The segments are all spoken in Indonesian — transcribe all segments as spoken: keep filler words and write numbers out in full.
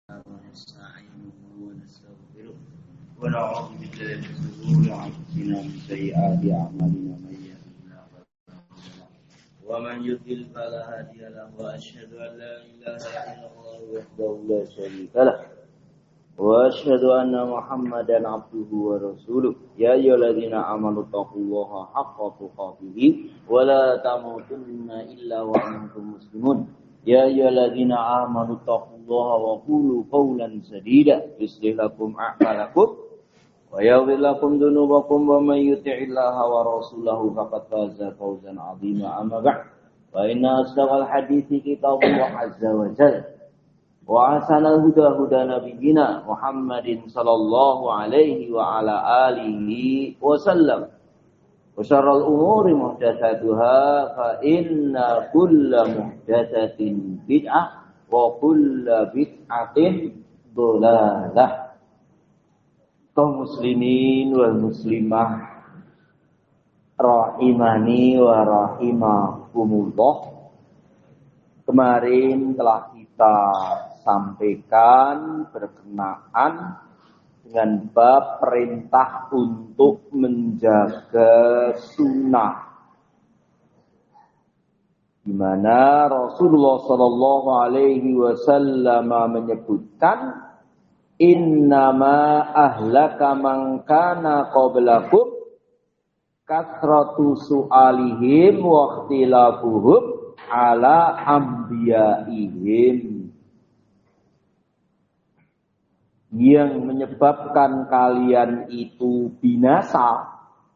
ونستعينه ونستغفره ونعوذ بالله من شرور أنفسنا ومن سيئات أعمالنا من يهده الله فلا مضل له ومن يضلل فلا هادي له وأشهد أن لا إله إلا الله وحده لا شريك له وأشهد أن محمدا عبده ورسوله يا أيها الذين آمنوا اتقوا الله حق تقاته ولا تموتن إلا وأنتم مسلمون يا أيها الذين آمنوا اتقوا الله وقولوا قولا سديدا يصلح لكم أعمالكم ويغفر لكم ذنوبكم ومن يطع الله ورسوله فقد فاز فوزا عظيما أما بعد فإن أصدق الحديث كتاب الله عز وجل وأحسن الهدى هدى نبينا محمد صلى الله عليه وعلى آله وسلم وشر الأمور محدثاتها فإن كل محدثة بدعة وكل بدعة ضلالة. Kaum muslimin wal muslimah rahimani wa rahimakumullah. Kemarin telah kita sampaikan berkenaan dengan bab perintah untuk menjaga sunnah, di mana Rasulullah Shallallahu Alaihi Wasallam menyebutkan, innama ahlaka man kana qablakum kathratu su'alihim wa ikhtilafuhum ala anbiyaihim. Yang menyebabkan kalian itu binasa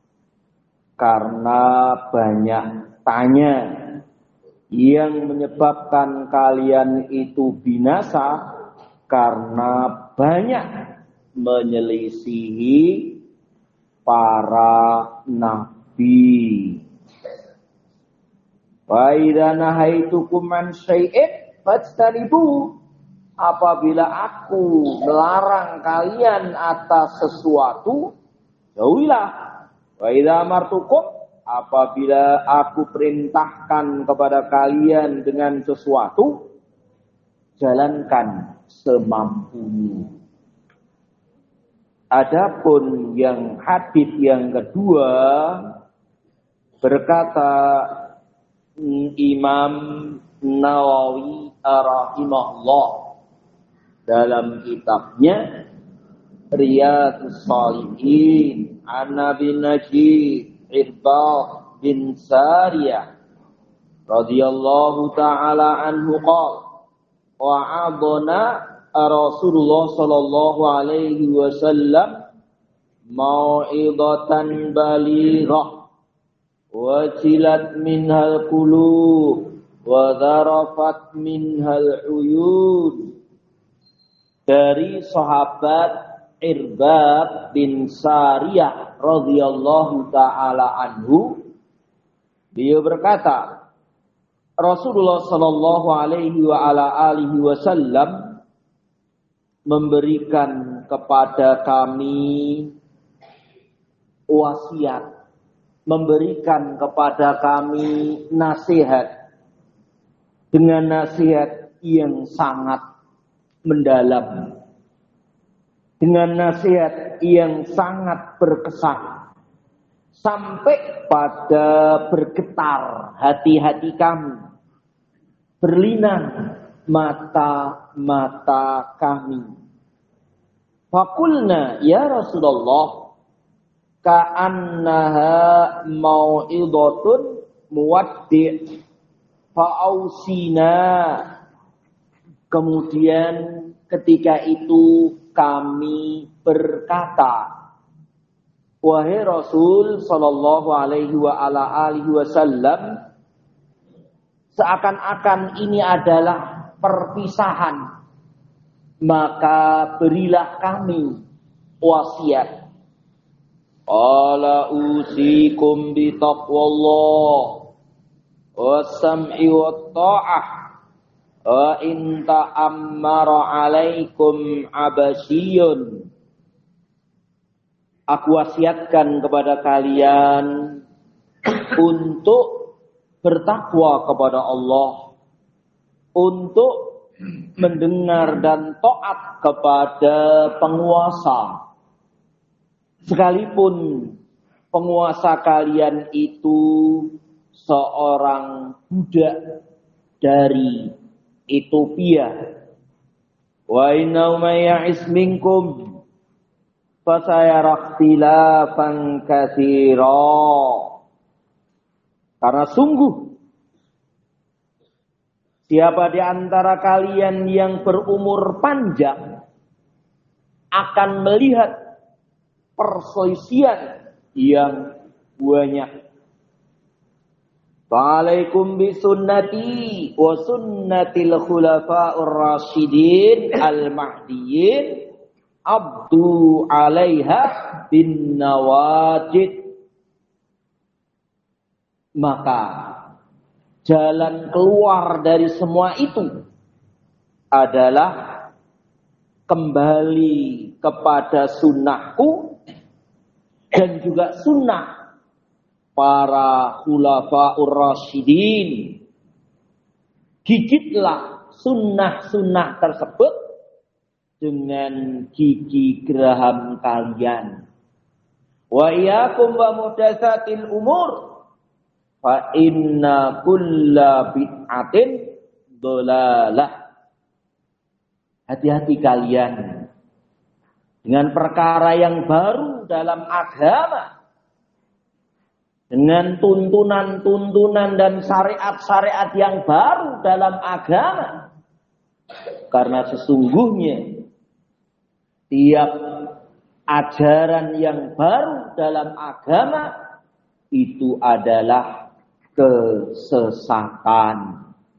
karena banyak tanya. Yang menyebabkan kalian itu binasa karena banyak menyelisihi para nabi. Wa idza nahaitukum an syai'in fajtanibuhu. Apabila aku melarang kalian atas sesuatu, jauhilah. Wa idza amartukum, apabila aku perintahkan kepada kalian dengan sesuatu, jalankan semampumu. Adapun yang hadis yang kedua, berkata Imam Nawawi rahimahullah dalam kitabnya Riyadhus Shalihin, an Nabi Najib Irbad bin Sariyah radhiyallahu taala anhu qala wa'adana Rasulullah sallallahu alaihi wasallam mau'izatan balighah wajilat minhal qulub wa dharafat minhal uyun. Dari sahabat Irbad bin Sariyah radhiyallahu taala anhu, beliau berkata, Rasulullah sallallahu alaihi wa ala alihi wasallam memberikan kepada kami wasiat, memberikan kepada kami nasihat dengan nasihat yang sangat mendalam, dengan nasihat yang sangat berkesan, sampai pada bergetar hati-hati kami, berlinang mata-mata kami. Faqulna ya Rasulullah ka'annaha mau'idhatun muwaddi' fa'ausina. Kemudian ketika itu kami berkata, wahai Rasul sallallahu alaihi wa ala alihi wasallam, seakan-akan ini adalah perpisahan, maka berilah kami wasiat. Ala usikum bi taqwallah was-sam'i wat-tha'ah wa in ta'ammara 'alaikum 'abasyun. Aku wasiatkan kepada kalian untuk bertakwa kepada Allah, untuk mendengar dan taat kepada penguasa. Sekalipun penguasa kalian itu seorang budak dari Ethiopia. Wa innahu may ya'is minkum fasayara ikhtilafan katsira. Karena sungguh siapa di antara kalian yang berumur panjang akan melihat perselisihan yang banyak. Wa'alaikum bisunnati wa sunnatil khulafa'ur rasyidin al-mahdiyyin abdu 'alaiha bin nawajid. Maka jalan keluar dari semua itu adalah kembali kepada sunnahku dan juga sunnah para khulafaur rasyidin. Gigitlah sunnah-sunnah tersebut dengan gigi geraham kalian. Wa iyyakum wa muhdatsatil umur fa inna kulla bid'atin dhalalah. Hati-hati kalian dengan perkara yang baru dalam agama, dengan tuntunan-tuntunan dan syariat-syariat yang baru dalam agama. Karena sesungguhnya tiap ajaran yang baru dalam agama itu adalah kesesatan.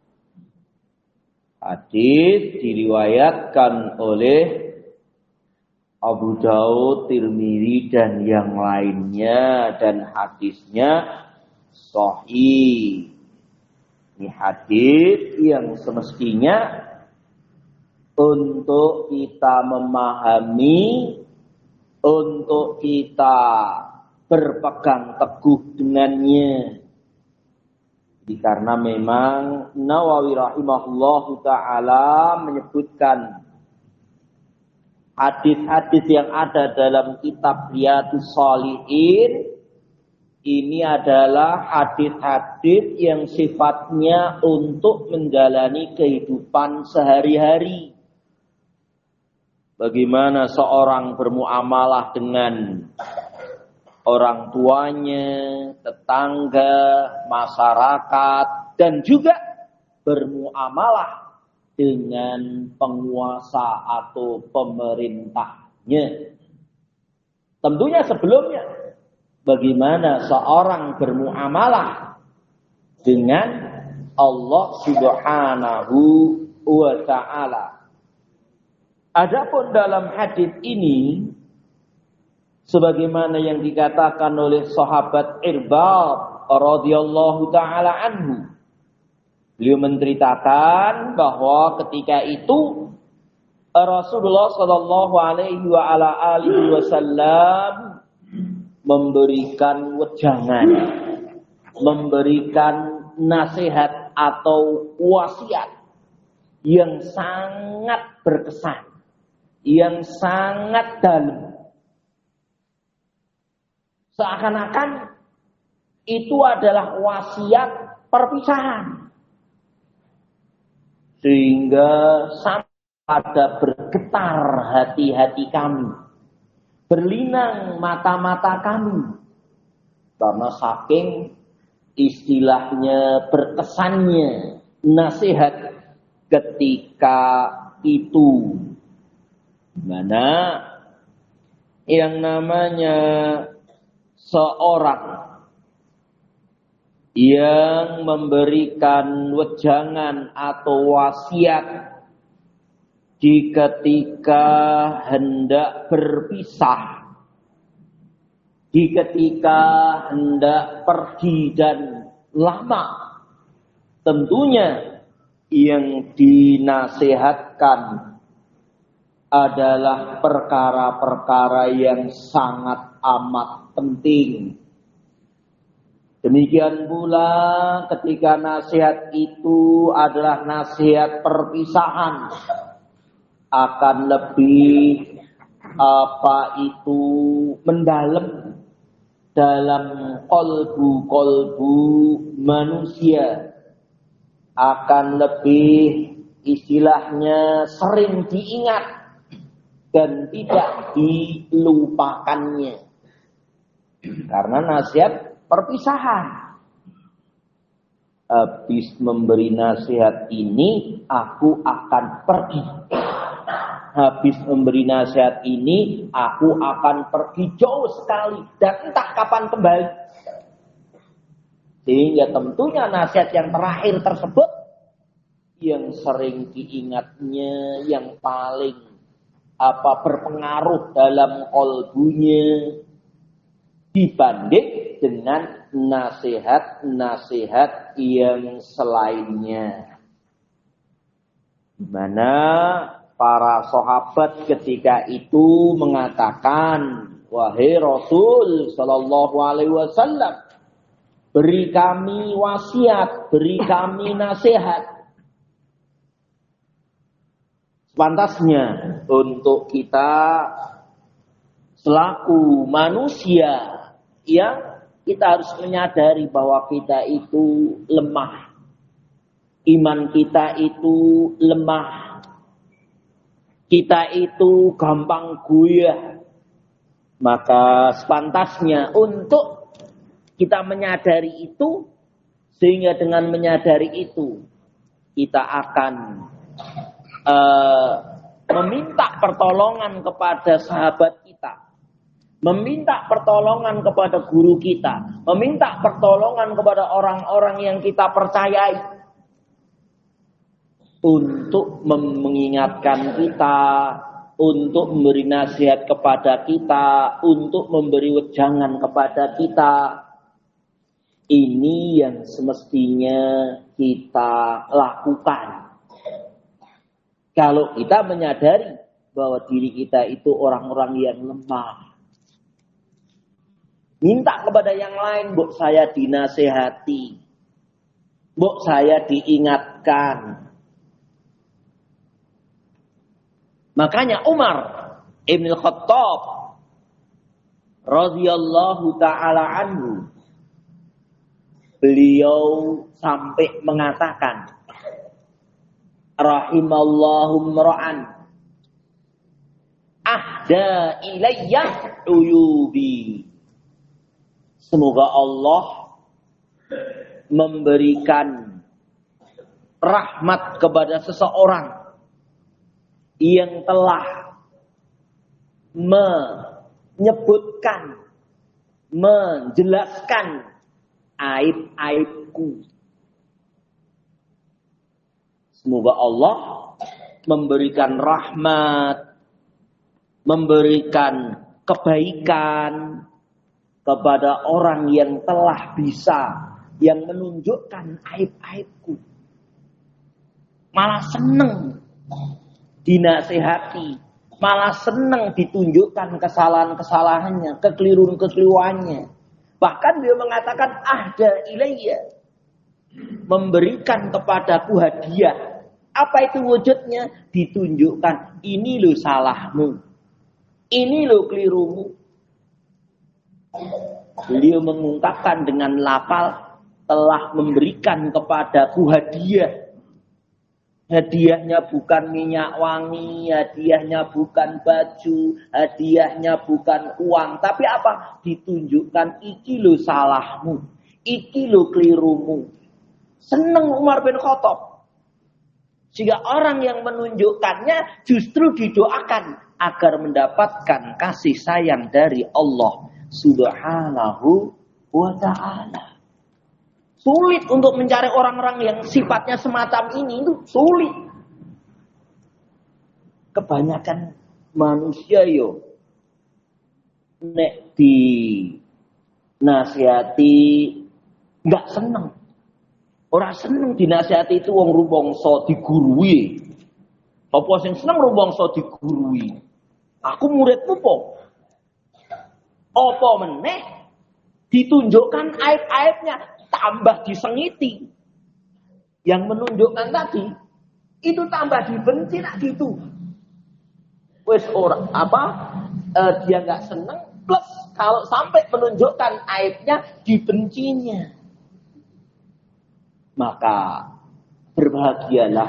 Hadis diriwayatkan oleh Abu Daud, Tirmidzi dan yang lainnya, dan hadisnya sahih. Ini hadis yang semestinya untuk kita memahami, untuk kita berpegang teguh dengannya. Jadi karena memang Nawawi rahimahullahu ta'ala menyebutkan hadis-hadis yang ada dalam kitab Riyadhus Shalihin ini adalah hadis-hadis yang sifatnya untuk menjalani kehidupan sehari-hari. Bagaimana seorang bermuamalah dengan orang tuanya, tetangga, masyarakat, dan juga bermuamalah dengan penguasa atau pemerintahnya. Tentunya sebelumnya, bagaimana seorang bermuamalah dengan Allah Subhanahu wa ta'ala. Adapun dalam hadis ini, sebagaimana yang dikatakan oleh sahabat Irbad radhiyallahu ta'ala anhu, beliau menceritakan bahwa ketika itu Rasulullah sallallahu alaihi wa ala alihi wasallam memberikan wejangan, memberikan nasihat atau wasiat yang sangat berkesan, yang sangat dalam. Seakan-akan itu adalah wasiat perpisahan. Sehingga sampai pada bergetar hati-hati kami. Berlinang mata-mata kami. Karena saking istilahnya berkesannya nasihat ketika itu. Mana yang namanya seorang yang memberikan wejangan atau wasiat di ketika hendak berpisah, di ketika hendak pergi dan lama, tentunya yang dinasihatkan adalah perkara-perkara yang sangat amat penting. Demikian pula ketika nasihat itu adalah nasihat perpisahan, akan lebih apa itu mendalam dalam kolbu-kolbu manusia, akan lebih istilahnya sering diingat dan tidak dilupakannya. Karena nasihat perpisahan. Habis memberi nasihat ini, aku akan pergi. Habis memberi nasihat ini, aku akan pergi jauh sekali dan entah kapan kembali. Sehingga tentunya nasihat yang terakhir tersebut yang sering diingatnya, yang paling apa berpengaruh dalam kolbunya dibanding dengan nasihat-nasihat yang selainnya. Di mana para sahabat ketika itu mengatakan, wahai Rasul sallallahu alaihi wasallam, beri kami wasiat, beri kami nasihat. Pantasnya untuk kita selaku manusia, ya, kita harus menyadari bahwa kita itu lemah. Iman kita itu lemah. Kita itu gampang goyah. Maka sepantasnya untuk kita menyadari itu, sehingga dengan menyadari itu kita akan uh, meminta pertolongan kepada sahabat kita, meminta pertolongan kepada guru kita, meminta pertolongan kepada orang-orang yang kita percayai untuk mengingatkan kita, untuk memberi nasihat kepada kita, untuk memberi wejangan kepada kita. Ini yang semestinya kita lakukan. Kalau kita menyadari bahwa diri kita itu orang-orang yang lemah. Minta kepada yang lain, mbok saya dinasehati, mbok saya diingatkan. Makanya Umar Ibn Khattab radhiyallahu ta'ala anhu, beliau sampai mengatakan, rahimallahu mra'an ahda ilayya uyubi. Semoga Allah memberikan rahmat kepada seseorang yang telah menyebutkan, menjelaskan aib-aibku. Semoga Allah memberikan rahmat, memberikan kebaikan kepada orang yang telah bisa, yang menunjukkan aib-aibku. Malah seneng dinasehati, malah senang ditunjukkan kesalahan-kesalahannya, kekeliruan-kekeliruannya. Bahkan dia mengatakan ahda ilayya, memberikan kepadaku hadiah. Apa itu wujudnya? Ditunjukkan, ini lo salahmu, ini lo kelirumu. Beliau mengungkapkan dengan lafal, telah memberikan kepadaku hadiah. Hadiahnya bukan minyak wangi, hadiahnya bukan baju, hadiahnya bukan uang. Tapi apa? Ditunjukkan, iki lo salahmu, iki lo kelirumu. Seneng Umar bin Khattab. Sehingga orang yang menunjukkannya justru didoakan agar mendapatkan kasih sayang dari Allah Subhanahu wa ta'ala. Sulit untuk mencari orang-orang yang sifatnya semacam ini, itu sulit. Kebanyakan manusia yo nek di nasihati nggak seneng. Orang seneng dinasihati itu wong rumangsa digurui. Apa sing seneng rumangsa digurui? Aku muridmu po. Apa meneh ditunjukkan aib-aibnya, tambah disengiti. Yang menunjukkan tadi itu tambah dibenci lah gitu. Wes orang apa eh, dia nggak seneng, plus kalau sampai menunjukkan aibnya dibencinya. Maka berbahagialah,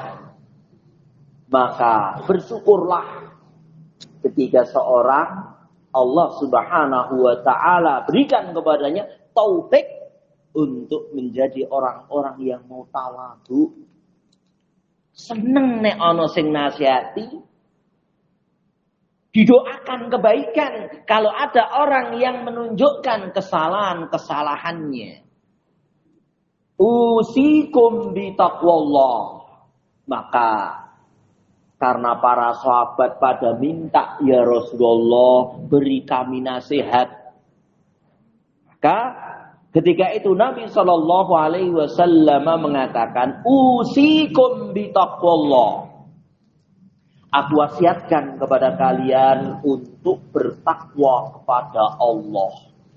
maka bersyukurlah ketika seorang Allah Subhanahu wa taala berikan kepadanya taufik untuk menjadi orang-orang yang mau tawadhu. Seneng nek ana sing nasihati, didoakan kebaikan kalau ada orang yang menunjukkan kesalahan-kesalahannya. Usikum bi taqwallah. Maka karena para sahabat pada minta, ya Rasulullah, beri kami nasihat. Maka ketika itu Nabi Shallallahu Alaihi Wasallam mengatakan, usikum bi taqwallah. Aku wasiatkan kepada kalian untuk bertakwa kepada Allah.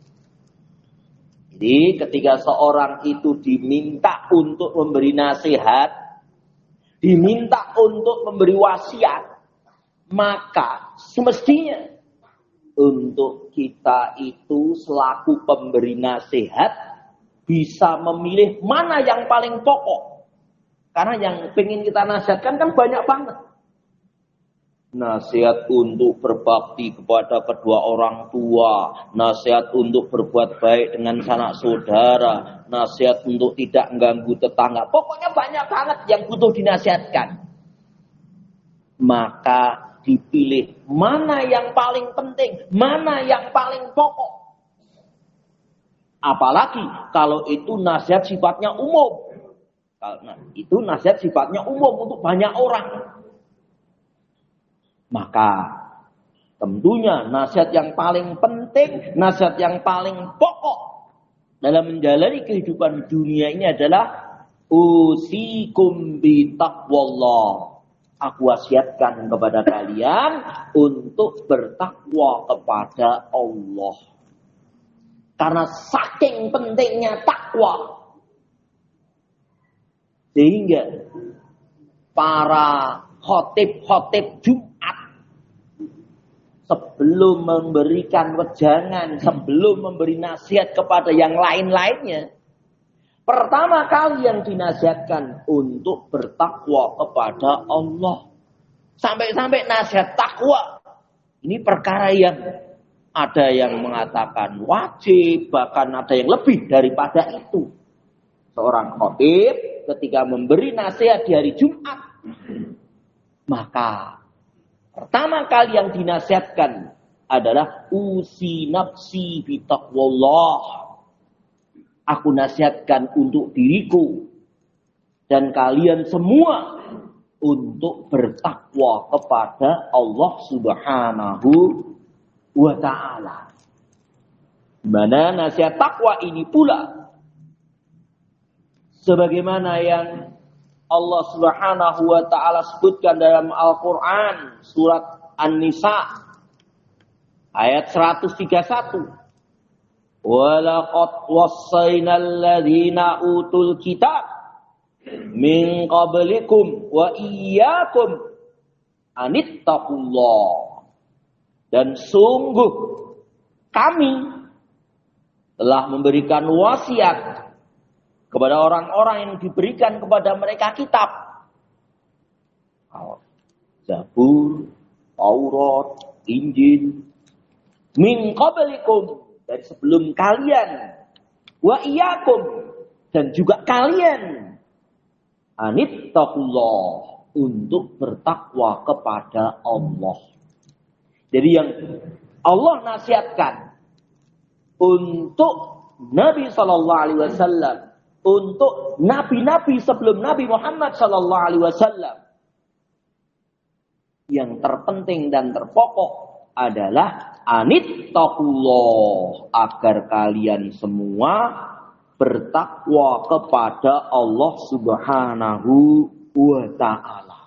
Jadi ketika seorang itu diminta untuk memberi nasihat, diminta untuk memberi wasiat, maka semestinya untuk kita itu selaku pemberi nasihat bisa memilih mana yang paling pokok. Karena yang pengen kita nasihatkan kan banyak banget. Nasihat untuk berbakti kepada kedua orang tua, nasihat untuk berbuat baik dengan sanak saudara, nasihat untuk tidak mengganggu tetangga. Pokoknya banyak banget yang butuh dinasihatkan. Maka dipilih mana yang paling penting, mana yang paling pokok. Apalagi kalau itu nasihat sifatnya umum. Nah, itu nasihat sifatnya umum untuk banyak orang. Maka tentunya nasihat yang paling penting, nasihat yang paling pokok dalam menjalani kehidupan dunia ini adalah usikum bi taqwallah. Aku wasiatkan kepada kalian untuk bertakwa kepada Allah. Karena saking pentingnya takwa, sehingga para khotib-khotib Jumat sebelum memberikan wejangan, sebelum memberi nasihat kepada yang lain-lainnya, pertama kali yang dinasihatkan untuk bertakwa kepada Allah. Sampai-sampai nasihat takwa ini perkara yang ada yang mengatakan wajib, bahkan ada yang lebih daripada itu. Seorang khatib ketika memberi nasihat di hari Jumat, maka pertama kali yang dinasihatkan adalah usi nafsi bi taqwallah. Aku nasihatkan untuk diriku dan kalian semua untuk bertakwa kepada Allah Subhanahu wa ta'ala. Mana nasihat takwa ini pula sebagaimana yang Allah Subhanahu wa ta'ala sebutkan dalam Al-Quran surat An-Nisa ayat seratus tiga puluh satu. Walaqad wassayna alladhina utul kitab min qablikum wa iyyakum anittaqullah. Dan sungguh kami telah memberikan wasiat kepada orang-orang yang diberikan kepada mereka kitab. Zabur, Taurat, Injil. Min qablikum, dari sebelum kalian. Wa iyyakum, dan juga kalian. Anittaqullah, untuk bertakwa kepada Allah. Jadi yang Allah nasihatkan untuk Nabi sallallahu alaihi wasallam, untuk nabi-nabi sebelum Nabi Muhammad sallallahu alaihi wasallam, yang terpenting dan terpokok adalah anittaqullah, agar kalian semua bertakwa kepada Allah Subhanahu wa ta'ala.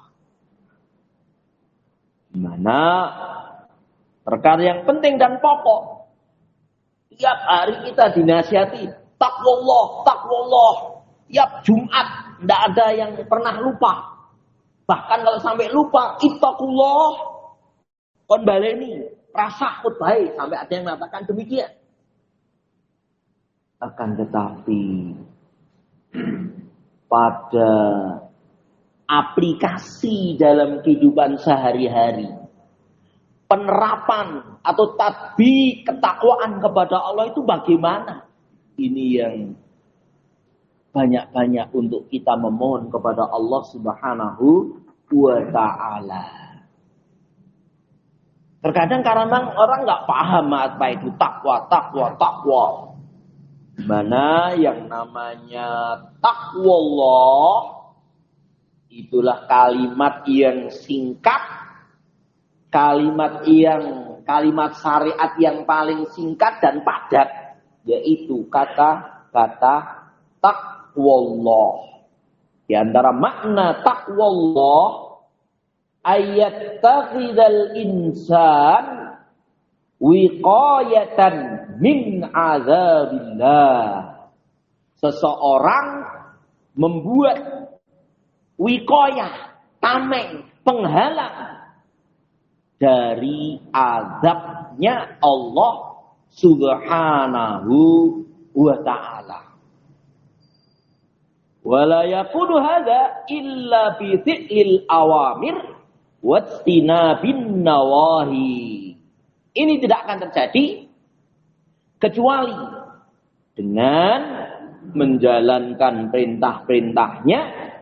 Mana perkara yang penting dan pokok Tiap hari kita dinasihati, takwallah, takwallah. Tiap Jumat, tidak ada yang pernah lupa. Bahkan kalau sampai lupa, ittaqullah, kon baleni, rasa khutbah, sampai ada yang mengatakan demikian. Akan tetapi pada aplikasi dalam kehidupan sehari-hari, penerapan atau tatbik ketakwaan kepada Allah itu bagaimana? Ini yang banyak-banyak untuk kita memohon kepada Allah Subhanahu wa ta'ala. Terkadang karena orang nggak paham apa itu takwa, takwa, takwa. Mana yang namanya takwa Allah, itulah kalimat yang singkat, kalimat yang kalimat syariat yang paling singkat dan padat, yaitu kata-kata taqwallah. Di antara makna taqwallah, ayat takhidal insan wiqayatan min azabillah. Seseorang membuat wiqayah, tameng, penghalang dari azabnya Allah Subhanahu wa ta'ala. Wala yakunu hadza illa bi fi'lil awamir wa istinabin nawahi. Ini tidak akan terjadi kecuali dengan menjalankan perintah-perintahnya,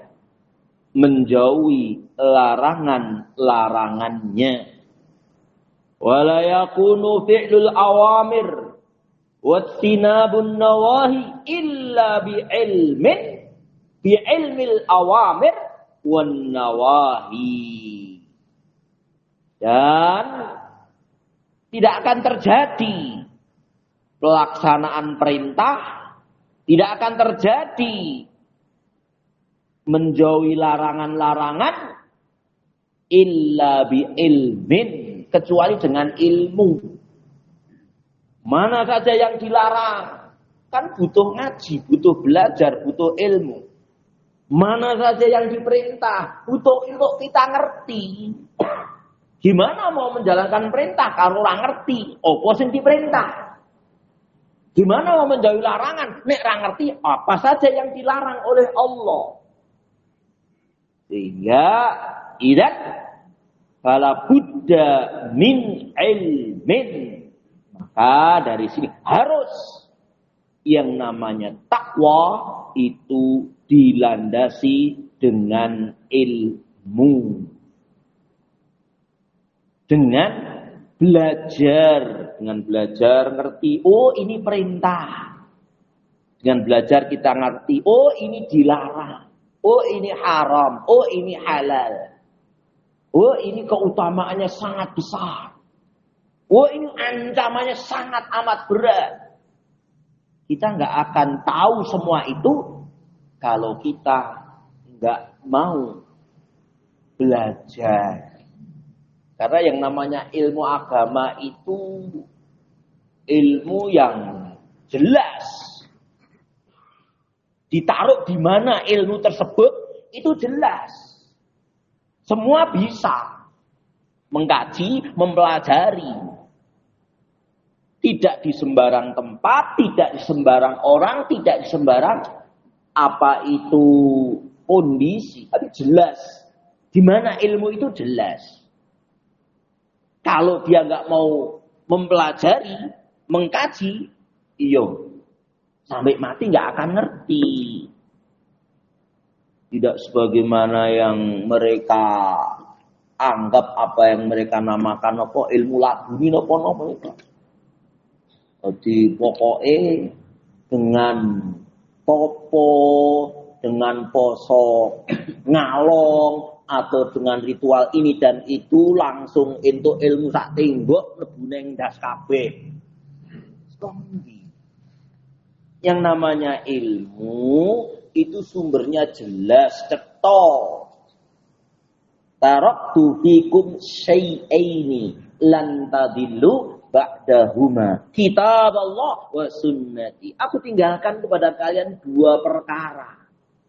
menjauhi larangan-larangannya. Wala yakunu fi'lul awamir wa istinabun nawahi illa bi ilmin bi ilmil awamir wan nawahi. Dan tidak akan terjadi pelaksanaan perintah, tidak akan terjadi menjauhi larangan-larangan illa bi ilmin, kecuali dengan ilmu. Mana saja yang dilarang, kan butuh ngaji, butuh belajar, butuh ilmu. Mana saja yang diperintah, butuh untuk kita ngerti. Gimana mau menjalankan perintah kalau ora ngerti apa sing diperintah? Gimana mau menjauhi larangan nek ora ngerti apa saja yang dilarang oleh Allah? Sehingga idat fala budda min ilmin. Maka dari sini harus yang namanya takwa itu dilandasi dengan ilmu. Dengan belajar, dengan belajar ngerti, oh ini perintah. Dengan belajar kita ngerti, oh ini dilarang, oh ini haram, oh ini halal. Oh ini keutamaannya sangat besar. Oh ini ancamannya sangat amat berat. Kita nggak akan tahu semua itu kalau kita nggak mau belajar. Karena yang namanya ilmu agama itu ilmu yang jelas. Ditaruh di mana ilmu tersebut itu jelas. Semua bisa mengkaji, mempelajari. Tidak di sembarang tempat, tidak di sembarang orang, tidak di sembarang apa itu kondisi. Tapi jelas. Di mana ilmu itu jelas. Kalau dia nggak mau mempelajari, mengkaji, iyo, sampai mati nggak akan ngerti. Tidak sebagaimana yang mereka anggap apa yang mereka namakan apa ilmu laguni apa apa itu. Jadi pokoknya dengan topo, dengan poso ngalong atau dengan ritual ini dan itu langsung untuk ilmu sak tembok mlebu ning ndas kabeh. Yang namanya ilmu itu sumbernya jelas, cetok. Taraktu fikum syai'aini lan tadillu ba'dahuma kitab Allah wa sunnati. Aku tinggalkan kepada kalian dua perkara.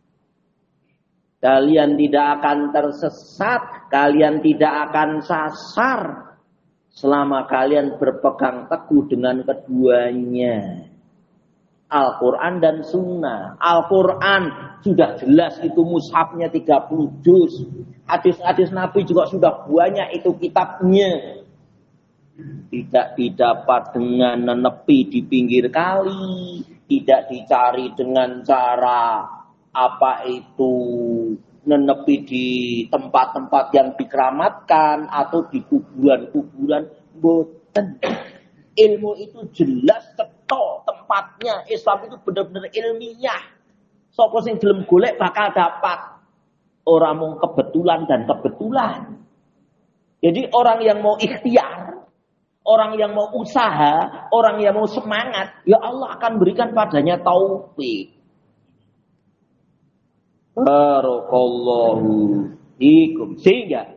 Kalian tidak akan tersesat, kalian tidak akan sasar selama kalian berpegang teguh dengan keduanya. Al-Quran dan Sunnah. Al-Quran sudah jelas itu mushafnya tiga puluh juz. Hadis-hadis Nabi juga sudah banyak itu kitabnya. Tidak didapat dengan menepi di pinggir kali. Tidak dicari dengan cara apa itu menepi di tempat-tempat yang dikeramatkan atau di kuburan-kuburan. Boten. Ilmu itu jelas cetok tempatnya. Islam itu benar-benar ilmiah. Sapa sing gelem golek bakal dapat. Orang mau kebetulan dan kebetulan. Jadi orang yang mau ikhtiar, orang yang mau usaha, orang yang mau semangat, ya Allah akan berikan padanya taufik. Barakallahu fikum. Sehingga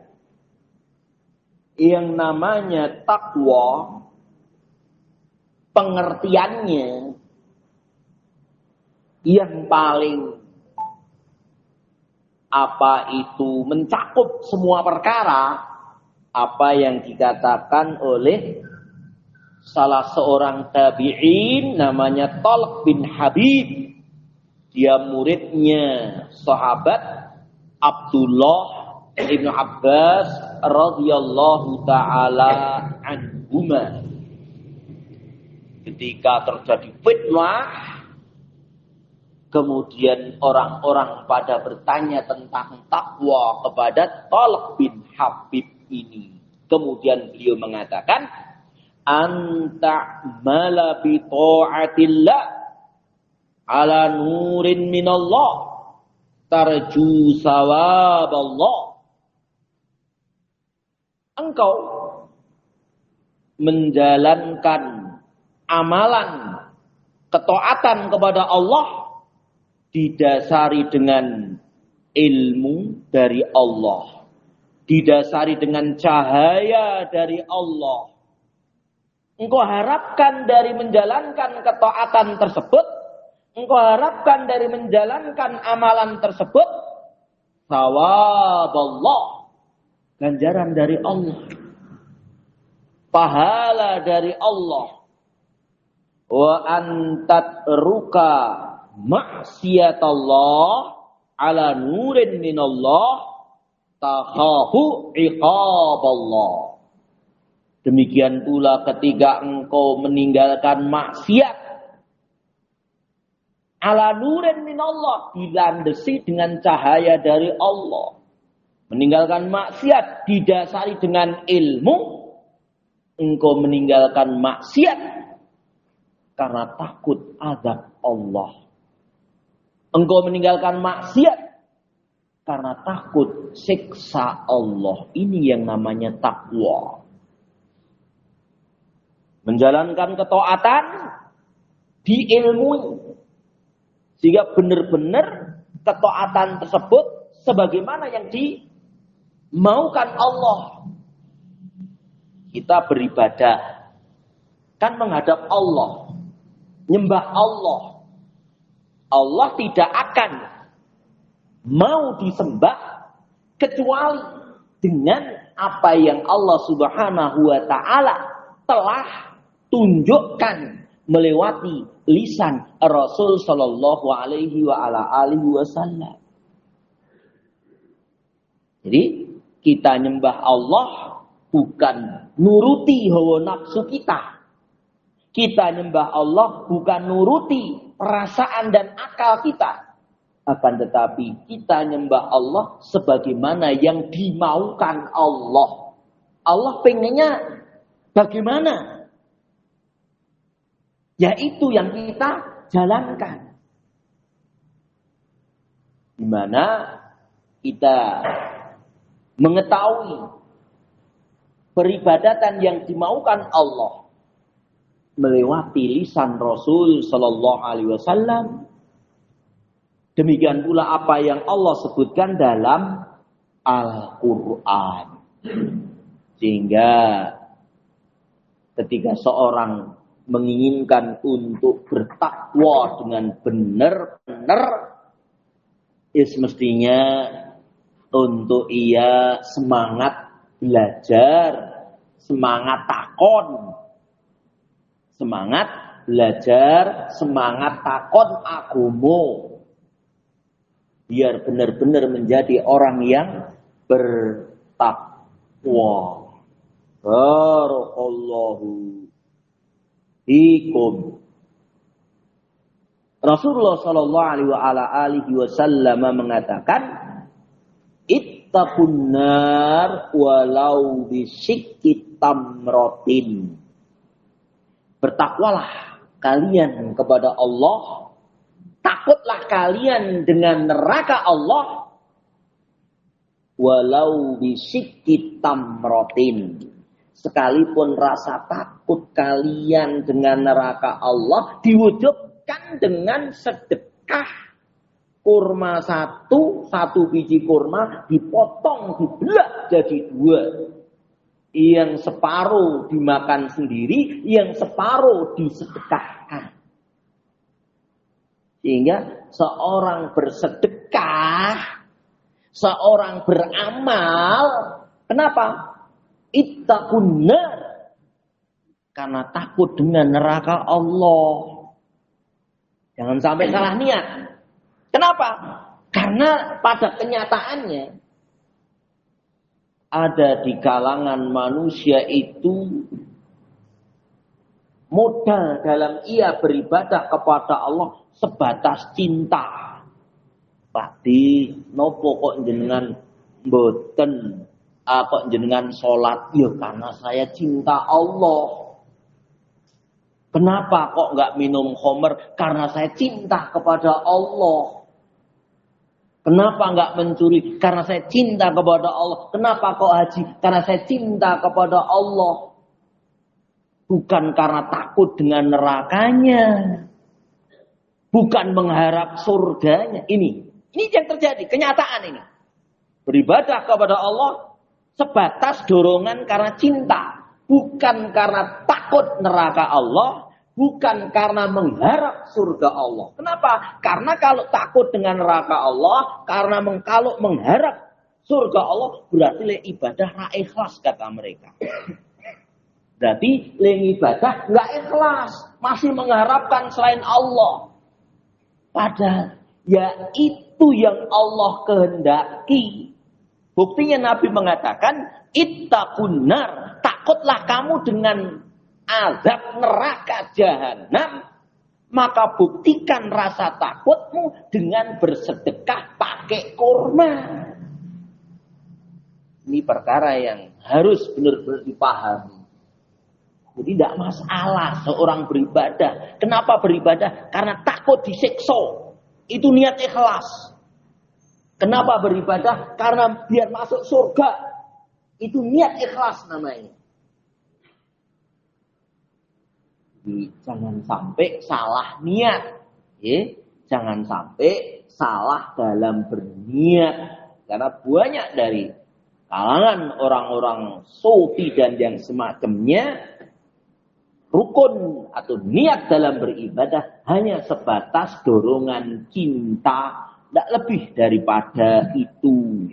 yang namanya takwa, pengertiannya yang paling apa itu mencakup semua perkara, apa yang dikatakan oleh salah seorang tabi'in namanya Talq bin Habib. Dia muridnya sahabat Abdullah ibnu Abbas radhiyallahu taala anhuma. Ketika terjadi fitnah, kemudian orang-orang pada bertanya tentang takwa kepada Talq bin Habib ini. Kemudian beliau mengatakan, anta mala bi ta'atillah ala nurin minallah tarju sawaballah. Engkau menjalankan amalan ketaatan kepada Allah didasari dengan ilmu dari Allah, didasari dengan cahaya dari Allah. Engkau harapkan dari menjalankan ketaatan tersebut, engkau harapkan dari menjalankan amalan tersebut thawab Allah, ganjaran dari Allah, pahala dari Allah. Wa antat ruka maksiatallah ala nurin minallah takhafu iqaballah. Demikian pula ketika engkau meninggalkan maksiat ala nurin minallah, dilandasi dengan cahaya dari Allah. Meninggalkan maksiat didasari dengan ilmu. Engkau meninggalkan maksiat karena takut azab Allah. Engkau meninggalkan maksiat karena takut siksa Allah. Ini yang namanya takwa. Menjalankan ketaatan diilmui. Sehingga benar-benar ketaatan tersebut sebagaimana yang dimaukan Allah. Kita beribadah kan menghadap Allah, nyembah Allah. Allah tidak akan mau disembah kecuali dengan apa yang Allah Subhanahu wa taala telah tunjukkan melewati lisan Rasul sallallahu alaihi wa ala alihi wasallam. Jadi kita nyembah Allah bukan nuruti hawa nafsu kita. Kita nyembah Allah bukan nuruti perasaan dan akal kita. Akan tetapi kita nyembah Allah sebagaimana yang dimaukan Allah. Allah pengennya bagaimana? Yaitu yang kita jalankan. Di mana kita mengetahui peribadatan yang dimaukan Allah melewati lisan Rasul sallallahu alaihi wasallam. Demikian pula apa yang Allah sebutkan dalam Al-Qur'an. Sehingga ketika seorang menginginkan untuk bertakwa dengan benar-benar, ya semestinya untuk ia semangat belajar, semangat takon, semangat belajar, semangat takon agama, biar benar-benar menjadi orang yang bertakwa. Barakallahu fikum. Rasulullah sallallahu alaihi wasallam mengatakan, ittaqun nar walau bisyikki tamratin. Bertakwalah kalian kepada Allah, takutlah kalian dengan neraka Allah, walau bisyikki tamratin. Sekalipun rasa takut kalian dengan neraka Allah diwujudkan dengan sedekah kurma satu, satu biji kurma dipotong, dibelah jadi dua. Yang separuh dimakan sendiri, yang separuh disedekahkan. Sehingga seorang bersedekah, seorang beramal, kenapa? Ittaqun nar, karena takut dengan neraka Allah. Jangan sampai salah niat. Kenapa? Karena pada kenyataannya ada di kalangan manusia itu modal dalam ia beribadah kepada Allah sebatas cinta. Pasti nopo kok jenengan mboten kok jenengan sholat? Ya karena saya cinta Allah. Kenapa kok nggak minum khamr? Karena saya cinta kepada Allah. Kenapa nggak mencuri? Karena saya cinta kepada Allah. Kenapa kok haji? Karena saya cinta kepada Allah. Bukan karena takut dengan nerakanya. Bukan mengharap surganya. Ini, ini yang terjadi, kenyataan ini. Beribadah kepada Allah sebatas dorongan karena cinta, bukan karena takut neraka Allah, bukan karena mengharap surga Allah. Kenapa? Karena kalau takut dengan neraka Allah, karena meng, kalau mengharap surga Allah, berarti le ibadah ra ikhlas kata mereka. Berarti le ibadah nggak ikhlas, masih mengharapkan selain Allah. Padahal ya itu yang Allah kehendaki. Buktinya Nabi mengatakan, ittaqun nar, takutlah kamu dengan azab neraka jahanam, maka buktikan rasa takutmu dengan bersedekah pakai kurma. Ini perkara yang harus benar-benar dipahami. Jadi tidak masalah seorang beribadah. Kenapa beribadah? Karena takut disiksa. Itu niat ikhlas. Kenapa beribadah? Karena biar masuk surga. Itu niat ikhlas namanya. Jadi, jangan sampai salah niat. Ya? Jangan sampai salah dalam berniat. Karena banyak dari kalangan orang-orang sufi dan yang semacamnya, rukun atau niat dalam beribadah hanya sebatas dorongan cinta. Tidak lebih daripada itu.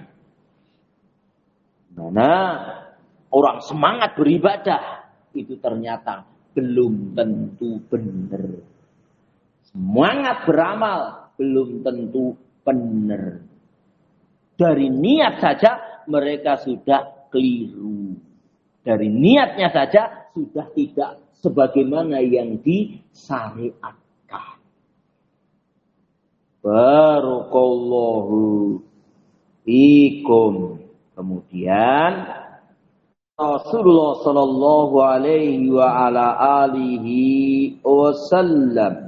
Mana orang semangat beribadah itu ternyata belum tentu benar. Semangat beramal belum tentu benar. Dari niat saja mereka sudah keliru. Dari niatnya saja sudah tidak sebagaimana yang disyariatkan. Barakallahu fikum. Kemudian Rasulullah sallallahu alaihi wa ala alihi wasallam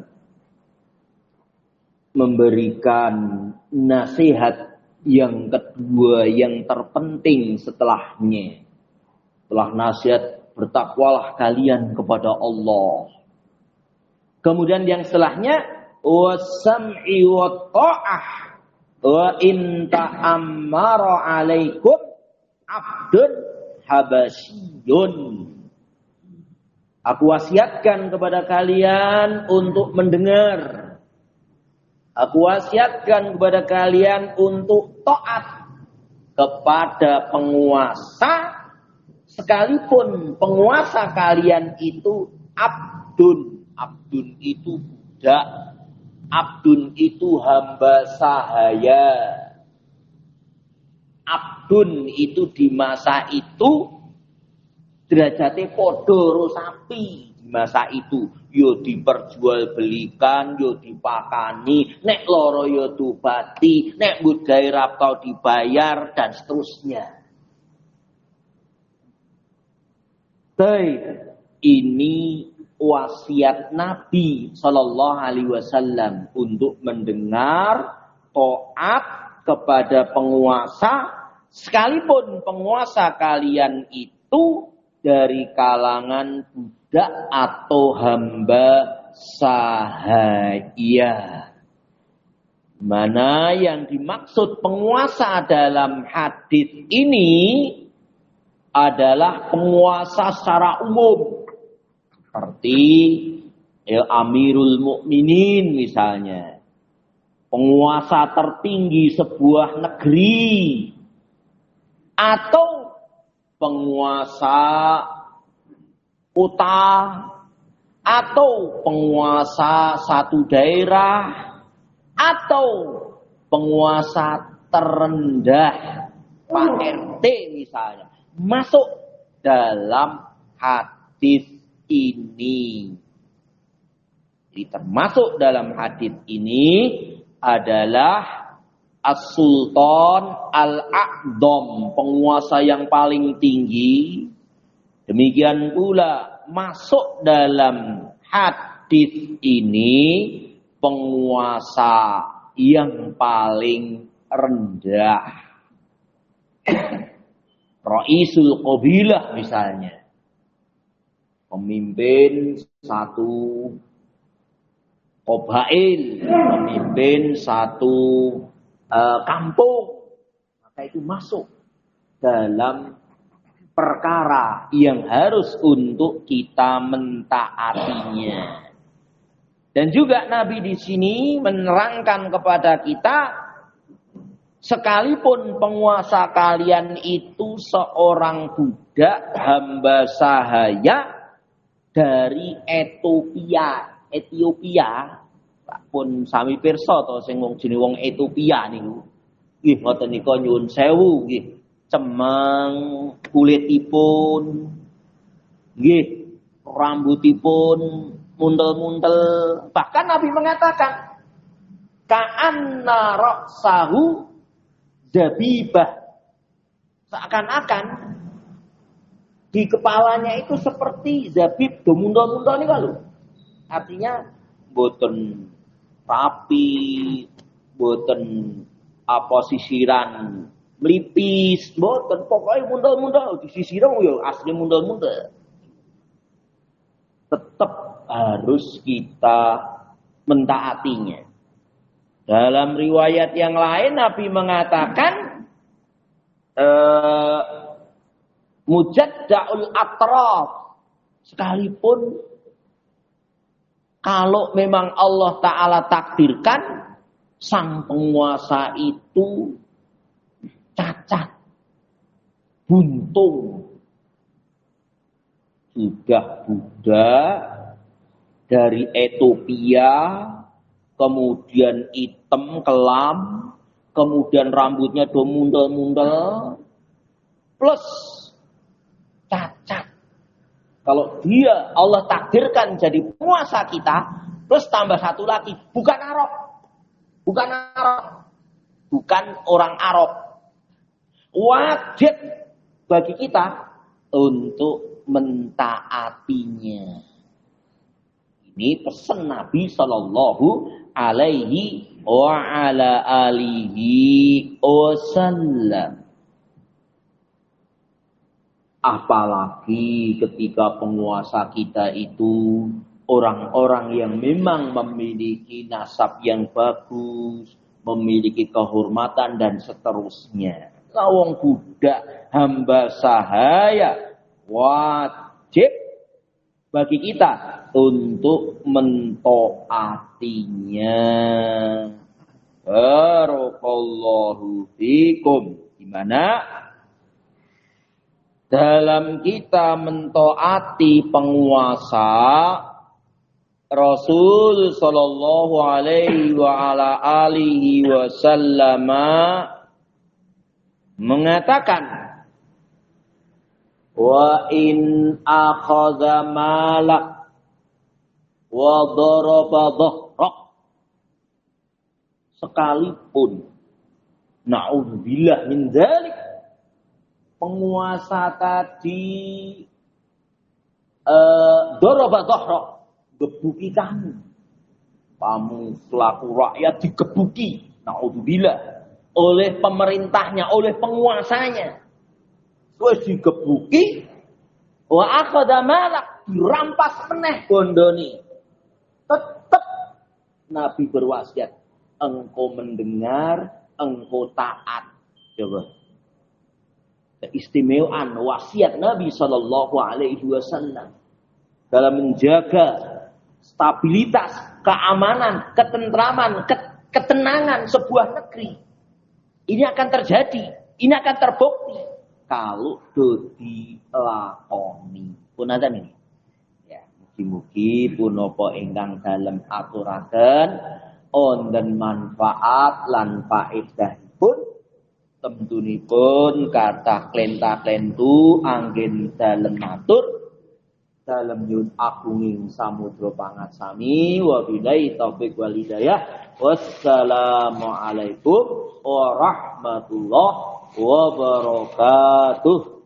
memberikan nasihat yang kedua yang terpenting setelahnya. Setelah nasihat, bertakwalah kalian kepada Allah. Kemudian yang setelahnya, wasam'i wa ta'ah wa in ta'ammara alaikum abdun habasyun. Aku wasiatkan kepada kalian untuk mendengar. Aku wasiatkan kepada kalian untuk taat kepada penguasa, sekalipun penguasa kalian itu abdun. Abdun itu budak. Abdun itu hamba sahaya. Abdun itu di masa itu derajate padha karo sapi. Di masa itu yo diperjualbelikan, yo dipakani, nek loro yo diobati, nek budaya rap kau dibayar dan seterusnya. Baik, ini wasiat Nabi Shallallahu Alaihi Wasallam untuk mendengar, taat kepada penguasa, sekalipun penguasa kalian itu dari kalangan budak atau hamba sahaya. Mana yang dimaksud penguasa dalam hadis ini adalah penguasa secara umum. Seperti ya, Amirul Mukminin misalnya. Penguasa tertinggi sebuah negeri. Atau penguasa kota. Atau penguasa satu daerah. Atau penguasa terendah. Pak R T misalnya. Masuk dalam hadis ini. Jadi termasuk dalam hadis ini adalah As-Sultan Al-A'dham, penguasa yang paling tinggi. Demikian pula masuk dalam hadis ini penguasa yang paling rendah. Raisul Qabilah misalnya. Pemimpin satu Qabail, pemimpin satu uh, kampung. Maka itu masuk dalam perkara yang harus untuk kita mentaatinya. Dan juga Nabi di sini menerangkan kepada kita, sekalipun penguasa kalian itu seorang budak hamba sahaya dari Ethiopia, Ethiopia, pun sami pirsa to sing wong jenenge wong Ethiopia niku. Nggih ngoten nika nyuwun sewu nggih. Cemeng kulitipun, nggih rambutipun muntel-muntel. Bahkan Nabi mengatakan ka'anna ra'sahu zabibah. Seakan-akan di kepalanya itu seperti zabib do muntel-muntel nih kalau. Artinya boten rapi, boten apa sisiran melipis, boten pokoknya muntel-muntel disisiran yo asli muntel-muntel. Tetap harus kita mentaatinya. Dalam riwayat yang lain Nabi mengatakan uh, mujadda'ul atraf, sekalipun kalau memang Allah Ta'ala takdirkan sang penguasa itu cacat, buntung, sudah budak dari Ethiopia, kemudian hitam kelam, kemudian rambutnya do mundel-mundel, plus cacat. Kalau dia Allah takdirkan jadi penguasa kita, plus tambah satu lagi, bukan Arab, bukan Arab, bukan orang Arab, wajib bagi kita untuk mentaatinya. Ini pesan Nabi Sallallahu Alaihi wa ala alihi wasallam. Apalagi ketika penguasa kita itu orang-orang yang memang memiliki nasab yang bagus, memiliki kehormatan dan seterusnya. Lawang budak hamba sahaya, wajib bagi kita untuk mentaatinya. Barakallahu fikum. Gimana? Dalam kita mentaati penguasa, Rasul sallallahu alaihi wa ala alihi wasallam mengatakan, wa in akhadha malak wa daraba dhahrak, sekalipun na'udzubillah min dzalik, penguasa tadi eh daraba dhahrak, gebuki kamu. Kamu selaku rakyat digebuki, na'udzubillah, oleh pemerintahnya, oleh penguasanya. Wis digebuki, wa akhadha malak, dirampas meneh bondone. Tetap Nabi berwasiat, engkau mendengar, engkau taat. Coba. Keistimewaan wasiat Nabi sallallahu alaihi wasallam dalam menjaga stabilitas, keamanan, ketentraman, ketenangan sebuah negeri. Ini akan terjadi, ini akan terbukti kalau do dilakoni. Punten ini. Ya, mugi-mugi punapa ingkang dalem aturaken wonten manfaat lan faedahipun. Temtunipun kathah klenta-klentu anggen dalem matur dalem nyun agunging samudra pangasami wa billahi taufik wal hidayah. Wassalamualaikum warahmatullahi wabarakatuh.